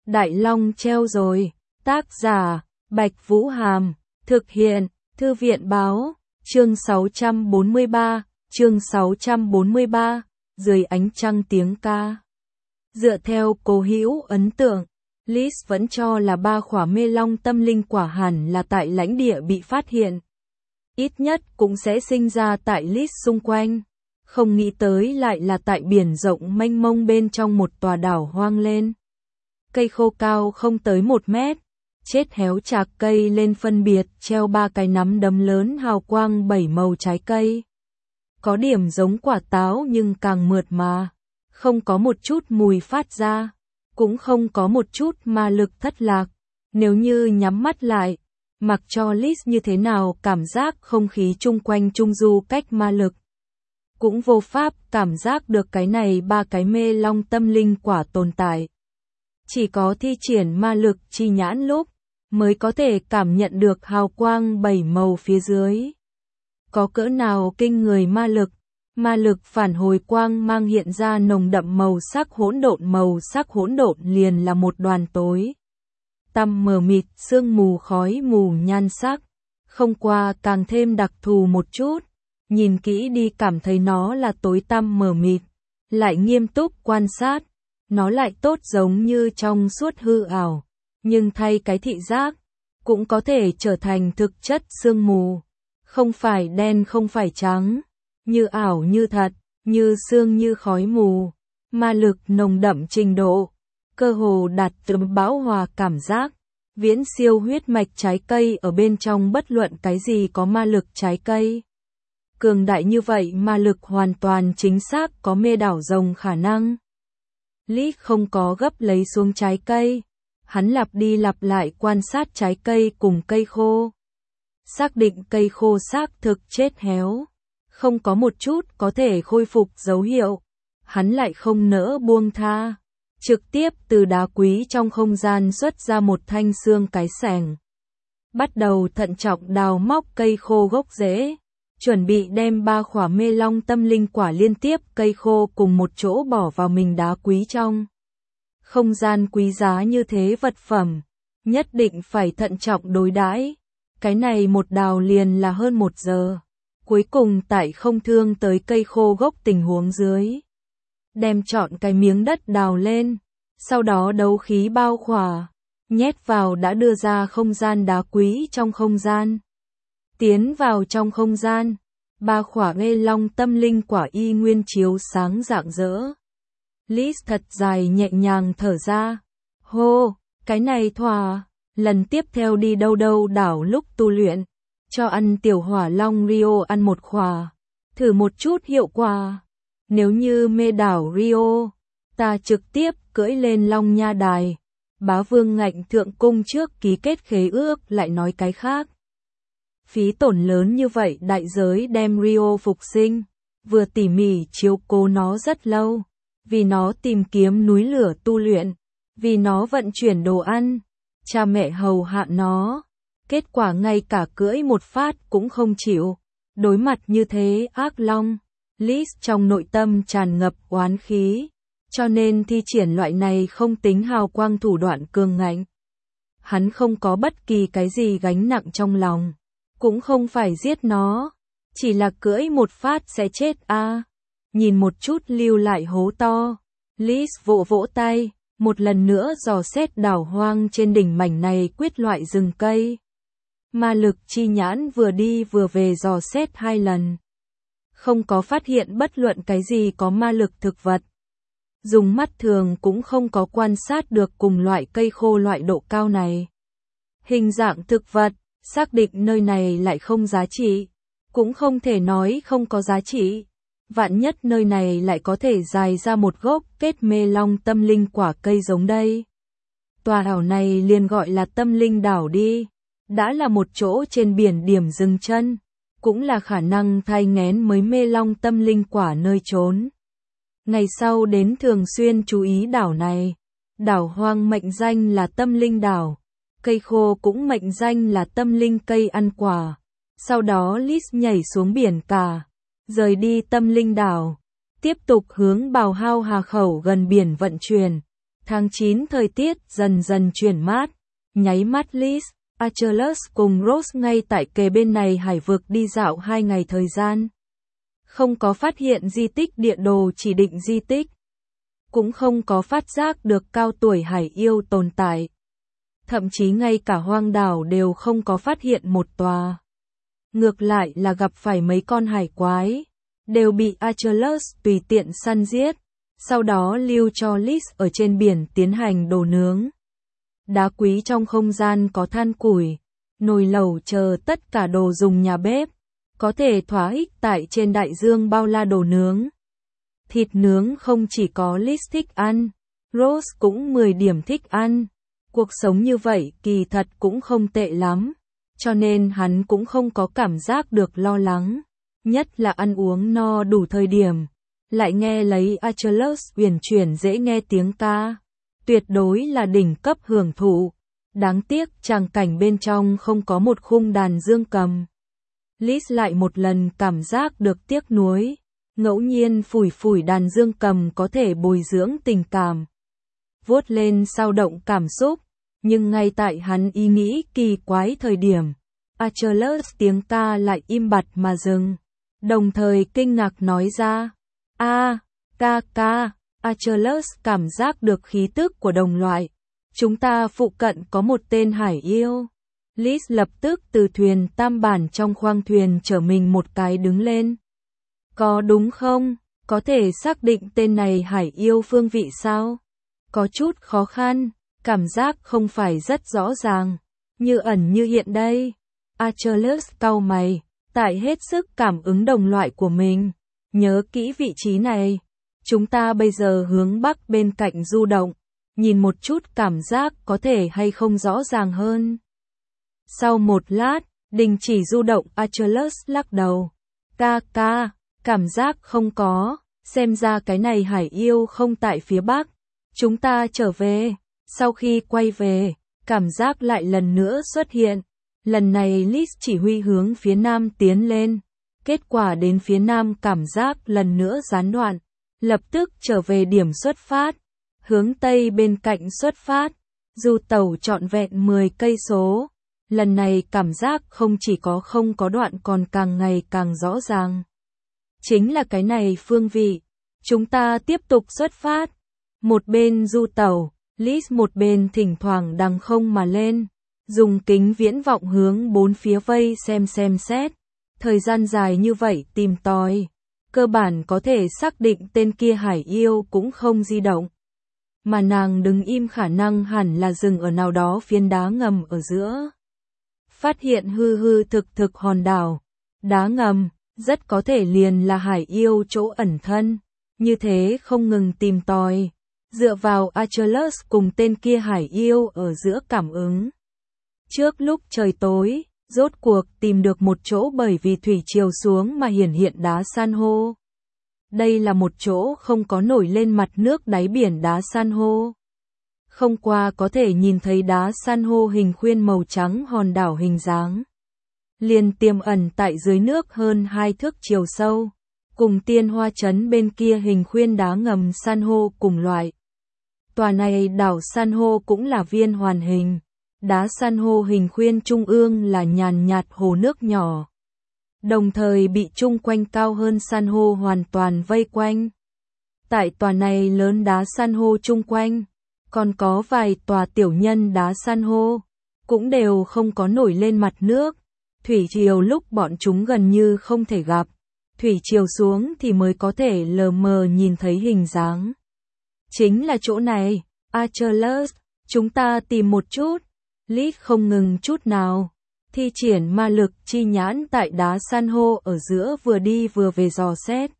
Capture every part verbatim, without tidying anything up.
Đại Long treo rồi. Tác giả, Bạch Vũ Hàm. Thực hiện, Thư viện Báo. Chương sáu trăm bốn mươi ba, chương sáu trăm bốn mươi ba, dưới ánh trăng tiếng ca. Dựa theo Cố Hữu ấn tượng, Liz vẫn cho là ba khỏa mê long tâm linh quả hẳn là tại lãnh địa bị phát hiện. Ít nhất cũng sẽ sinh ra tại Liz xung quanh. Không nghĩ tới lại là tại biển rộng mênh mông bên trong một tòa đảo hoang lên. Cây khô cao không tới một mét, chết héo chạc cây lên phân biệt treo ba cái nắm đấm lớn hào quang bảy màu trái cây. Có điểm giống quả táo nhưng càng mượt mà, không có một chút mùi phát ra, cũng không có một chút ma lực thất lạc. Nếu như nhắm mắt lại, mặc cho Liz như thế nào cảm giác không khí chung quanh trung du cách ma lực, cũng vô pháp cảm giác được cái này ba cái mê long tâm linh quả tồn tại. Chỉ có thi triển ma lực chi nhãn lúc mới có thể cảm nhận được hào quang bảy màu phía dưới. Có cỡ nào kinh người ma lực, ma lực phản hồi quang mang hiện ra nồng đậm màu sắc hỗn độn, màu sắc hỗn độn liền là một đoàn tối tăm mờ mịt, sương mù khói mù nhan sắc, không qua càng thêm đặc thù một chút, nhìn kỹ đi cảm thấy nó là tối tăm mờ mịt, lại nghiêm túc quan sát, nó lại tốt giống như trong suốt hư ảo, nhưng thay cái thị giác, cũng có thể trở thành thực chất sương mù, không phải đen không phải trắng, như ảo như thật, như sương như khói mù, ma lực nồng đậm trình độ, cơ hồ đạt từ bão hòa cảm giác, viễn siêu huyết mạch trái cây ở bên trong bất luận cái gì có ma lực trái cây. Cường đại như vậy ma lực hoàn toàn chính xác có mê đảo rồng khả năng. Lý không có gấp lấy xuống trái cây, hắn lặp đi lặp lại quan sát trái cây cùng cây khô. Xác định cây khô xác thực chết héo, không có một chút có thể khôi phục dấu hiệu. Hắn lại không nỡ buông tha, trực tiếp từ đá quý trong không gian xuất ra một thanh xương cái xẻng. Bắt đầu thận trọng đào móc cây khô gốc rễ, chuẩn bị đem ba khỏa mê long tâm linh quả liên tiếp cây khô cùng một chỗ bỏ vào mình đá quý trong. Không gian quý giá như thế vật phẩm, nhất định phải thận trọng đối đãi. Cái này một đào liền là hơn một giờ. Cuối cùng tại không thương tới cây khô gốc tình huống dưới, đem chọn cái miếng đất đào lên, sau đó đấu khí bao khỏa, nhét vào đã đưa ra không gian đá quý trong không gian. Tiến vào trong không gian, ba khỏa mê long tâm linh quả y nguyên chiếu sáng rạng rỡ. Liz thật dài nhẹ nhàng thở ra. Hô, cái này thỏa, lần tiếp theo đi đâu đâu đảo lúc tu luyện, cho ăn tiểu hỏa long Rio ăn một khỏa, thử một chút hiệu quả. Nếu như mê đảo Rio, ta trực tiếp cưỡi lên Long Nha Đài. Bá Vương ngạnh thượng cung trước ký kết khế ước lại nói cái khác. Phí tổn lớn như vậy đại giới đem Rio phục sinh, vừa tỉ mỉ chiếu cố nó rất lâu, vì nó tìm kiếm núi lửa tu luyện, vì nó vận chuyển đồ ăn, cha mẹ hầu hạ nó. Kết quả ngay cả cưỡi một phát cũng không chịu. Đối mặt như thế ác long, Liz trong nội tâm tràn ngập oán khí, cho nên thi triển loại này không tính hào quang thủ đoạn cường ngạnh. Hắn không có bất kỳ cái gì gánh nặng trong lòng, cũng không phải giết nó, chỉ là cưỡi một phát sẽ chết a. À. Nhìn một chút lưu lại hố to, Liz vỗ vỗ tay, một lần nữa dò xét đảo hoang trên đỉnh mảnh này quyết loại rừng cây. Ma lực chi nhãn vừa đi vừa về dò xét hai lần. Không có phát hiện bất luận cái gì có ma lực thực vật. Dùng mắt thường cũng không có quan sát được cùng loại cây khô loại độ cao này. Hình dạng thực vật, xác định nơi này lại không giá trị. Cũng không thể nói không có giá trị. Vạn nhất nơi này lại có thể dài ra một gốc kết mê long tâm linh quả cây giống đây. Tòa đảo này liền gọi là tâm linh đảo đi. Đã là một chỗ trên biển điểm dừng chân, cũng là khả năng thai nghén mới mê long tâm linh quả nơi trốn. Ngày sau đến thường xuyên chú ý đảo này. Đảo hoang mệnh danh là tâm linh đảo, cây khô cũng mệnh danh là tâm linh cây ăn quả. Sau đó Liz nhảy xuống biển cả, rời đi tâm linh đảo, tiếp tục hướng Bào Hao Hà khẩu gần biển vận chuyển. Tháng chín thời tiết dần dần chuyển mát, nháy mắt Liz, Achilles cùng Rose ngay tại kề bên này hải vực đi dạo hai ngày thời gian. Không có phát hiện di tích địa đồ chỉ định di tích. Cũng không có phát giác được cao tuổi hải yêu tồn tại. Thậm chí ngay cả hoang đảo đều không có phát hiện một tòa. Ngược lại là gặp phải mấy con hải quái, đều bị Achilles tùy tiện săn giết, sau đó lưu cho Liz ở trên biển tiến hành đồ nướng. Đá quý trong không gian có than củi, nồi lẩu chờ tất cả đồ dùng nhà bếp, có thể thỏa ích tại trên đại dương bao la đồ nướng. Thịt nướng không chỉ có Liz thích ăn, Rose cũng mười điểm thích ăn. Cuộc sống như vậy kỳ thật cũng không tệ lắm, cho nên hắn cũng không có cảm giác được lo lắng. Nhất là ăn uống no đủ thời điểm, lại nghe lấy Achilles uyển chuyển dễ nghe tiếng ca. Tuyệt đối là đỉnh cấp hưởng thụ. Đáng tiếc tràng cảnh bên trong không có một khung đàn dương cầm. Liz lại một lần cảm giác được tiếc nuối. Ngẫu nhiên phủi phủi đàn dương cầm có thể bồi dưỡng tình cảm, vuốt lên sao động cảm xúc. Nhưng ngay tại hắn ý nghĩ kỳ quái thời điểm, Achilles tiếng ca lại im bặt mà dừng. Đồng thời kinh ngạc nói ra, a, ca ca. Achilles cảm giác được khí tức của đồng loại. Chúng ta phụ cận có một tên hải yêu. Liz lập tức từ thuyền tam bản trong khoang thuyền chở mình một cái đứng lên. Có đúng không? Có thể xác định tên này hải yêu phương vị sao? Có chút khó khăn, cảm giác không phải rất rõ ràng, như ẩn như hiện đây. Achilles cau mày, tại hết sức cảm ứng đồng loại của mình. Nhớ kỹ vị trí này. Chúng ta bây giờ hướng bắc bên cạnh du động, nhìn một chút cảm giác có thể hay không rõ ràng hơn. Sau một lát, đình chỉ du động, Achilles lắc đầu. Ca ca, cảm giác không có, xem ra cái này hải yêu không tại phía bắc. Chúng ta trở về. Sau khi quay về, cảm giác lại lần nữa xuất hiện. Lần này Liz chỉ huy hướng phía nam tiến lên. Kết quả đến phía nam cảm giác lần nữa gián đoạn. Lập tức trở về điểm xuất phát. Hướng tây bên cạnh xuất phát. Du tàu trọn vẹn mười cây số. Lần này cảm giác không chỉ có không có đoạn còn càng ngày càng rõ ràng. Chính là cái này phương vị. Chúng ta tiếp tục xuất phát. Một bên du tàu, Liz một bên thỉnh thoảng đằng không mà lên. Dùng kính viễn vọng hướng bốn phía vây xem xem xét. Thời gian dài như vậy tìm tòi. Cơ bản có thể xác định tên kia hải yêu cũng không di động. Mà nàng đứng im khả năng hẳn là dừng ở nào đó phiến đá ngầm ở giữa. Phát hiện hư hư thực thực hòn đảo. Đá ngầm, rất có thể liền là hải yêu chỗ ẩn thân. Như thế không ngừng tìm tòi. Dựa vào Achilles cùng tên kia hải yêu ở giữa cảm ứng. Trước lúc trời tối, rốt cuộc tìm được một chỗ bởi vì thủy triều xuống mà hiển hiện đá san hô. Đây là một chỗ không có nổi lên mặt nước đáy biển đá san hô. Không qua có thể nhìn thấy đá san hô hình khuyên màu trắng hòn đảo hình dáng. Liền tiềm ẩn tại dưới nước hơn hai thước chiều sâu. Cùng tiên hoa trấn bên kia hình khuyên đá ngầm san hô cùng loại. Tòa này đảo san hô cũng là viên hoàn hình. Đá san hô hình khuyên trung ương là nhàn nhạt hồ nước nhỏ. Đồng thời bị chung quanh cao hơn san hô hoàn toàn vây quanh. Tại tòa này lớn đá san hô chung quanh, còn có vài tòa tiểu nhân đá san hô, cũng đều không có nổi lên mặt nước. Thủy triều lúc bọn chúng gần như không thể gặp. Thủy triều xuống thì mới có thể lờ mờ nhìn thấy hình dáng. Chính là chỗ này, Achilles, chúng ta tìm một chút. Liz không ngừng chút nào. Thi triển ma lực chi nhãn tại đá san hô ở giữa vừa đi vừa về dò xét.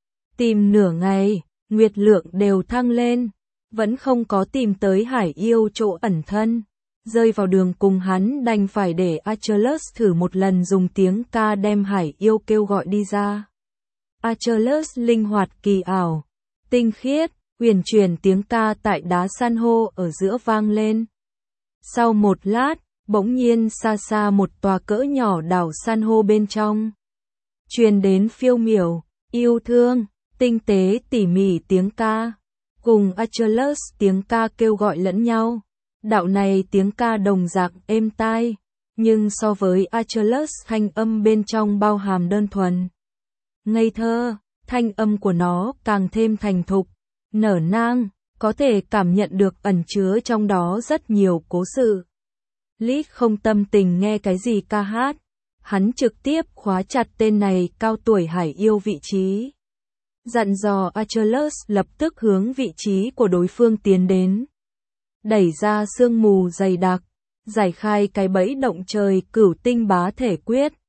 Tìm nửa ngày, nguyệt lượng đều thăng lên. Vẫn không có tìm tới hải yêu chỗ ẩn thân. Rơi vào đường cùng hắn đành phải để Achilles thử một lần dùng tiếng ca đem hải yêu kêu gọi đi ra. Achilles linh hoạt kỳ ảo, tinh khiết, huyền chuyển tiếng ca tại đá san hô ở giữa vang lên. Sau một lát, bỗng nhiên xa xa một tòa cỡ nhỏ đảo san hô bên trong. Truyền đến phiêu miểu, yêu thương, tinh tế tỉ mỉ tiếng ca. cùng Achilles tiếng ca kêu gọi lẫn nhau. Đạo này tiếng ca đồng dạng êm tai, nhưng so với Achilles thanh âm bên trong bao hàm đơn thuần, ngây thơ, thanh âm của nó càng thêm thành thục, nở nang, có thể cảm nhận được ẩn chứa trong đó rất nhiều cố sự. Lee không tâm tình nghe cái gì ca hát, hắn trực tiếp khóa chặt tên này cao tuổi hải yêu vị trí. Dặn dò Achilles lập tức hướng vị trí của đối phương tiến đến. Đẩy ra sương mù dày đặc, giải khai cái bẫy động trời cửu tinh bá thể quyết.